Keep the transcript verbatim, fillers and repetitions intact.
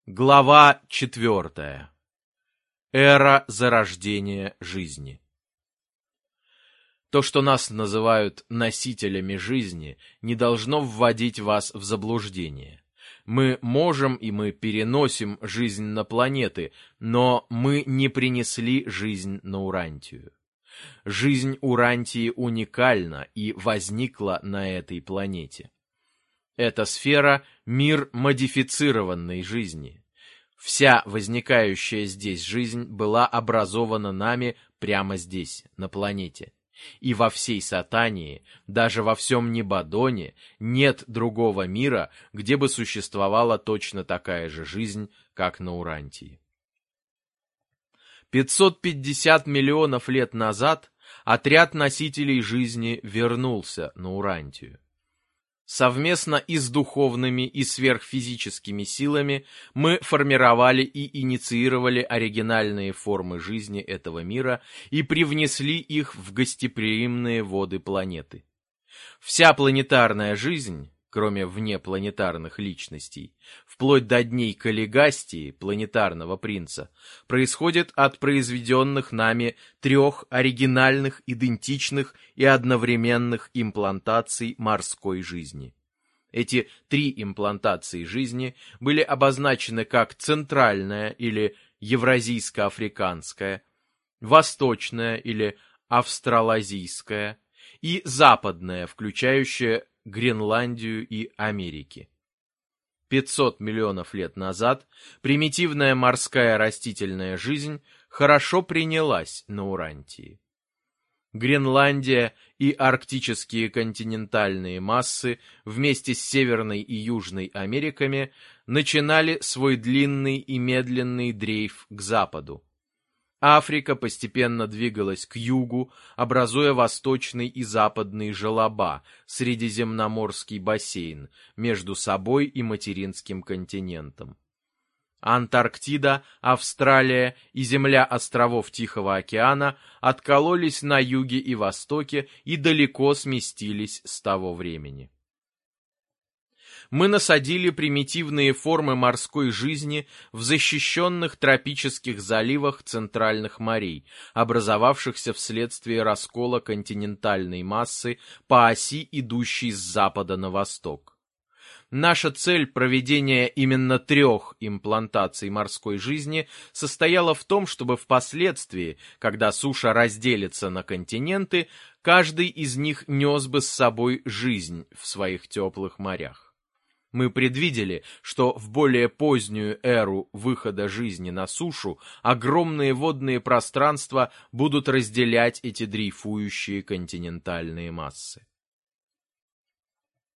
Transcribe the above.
Глава четвертая. Эра зарождения жизни. То, что нас называют носителями жизни, не должно вводить вас в заблуждение. Мы можем и мы переносим жизнь на планеты, но мы не принесли жизнь на Урантию. Жизнь Урантии уникальна и возникла на этой планете. Эта сфера — мир модифицированной жизни. Вся возникающая здесь жизнь была образована нами прямо здесь, на планете. И во всей Сатании, даже во всем Небадоне, нет другого мира, где бы существовала точно такая же жизнь, как на Урантии. пятьсот пятьдесят миллионов лет назад отряд носителей жизни вернулся на Урантию. Совместно и с духовными, и сверхфизическими силами мы формировали и инициировали оригинальные формы жизни этого мира и привнесли их в гостеприимные воды планеты. Вся планетарная жизнь, кроме внепланетарных личностей, вплоть до дней Каллигастии, планетарного принца, происходит от произведенных нами трех оригинальных, идентичных и одновременных имплантаций морской жизни. Эти три имплантации жизни были обозначены как центральная или евразийско-африканская, восточная или австралазийская и западная, включающая Гренландию и Америки. пятьсот миллионов лет назад примитивная морская растительная жизнь хорошо принялась на Урантии. Гренландия и арктические континентальные массы вместе с Северной и Южной Америками начинали свой длинный и медленный дрейф к западу. Африка постепенно двигалась к югу, образуя восточный и западный желоба, Средиземноморский бассейн, между собой и материнским континентом. Антарктида, Австралия и земля островов Тихого океана откололись на юге и востоке и далеко сместились с того времени. Мы насадили примитивные формы морской жизни в защищенных тропических заливах центральных морей, образовавшихся вследствие раскола континентальной массы по оси, идущей с запада на восток. Наша цель проведения именно трех имплантаций морской жизни состояла в том, чтобы впоследствии, когда суша разделится на континенты, каждый из них нес бы с собой жизнь в своих теплых морях. Мы предвидели, что в более позднюю эру выхода жизни на сушу огромные водные пространства будут разделять эти дрейфующие континентальные массы.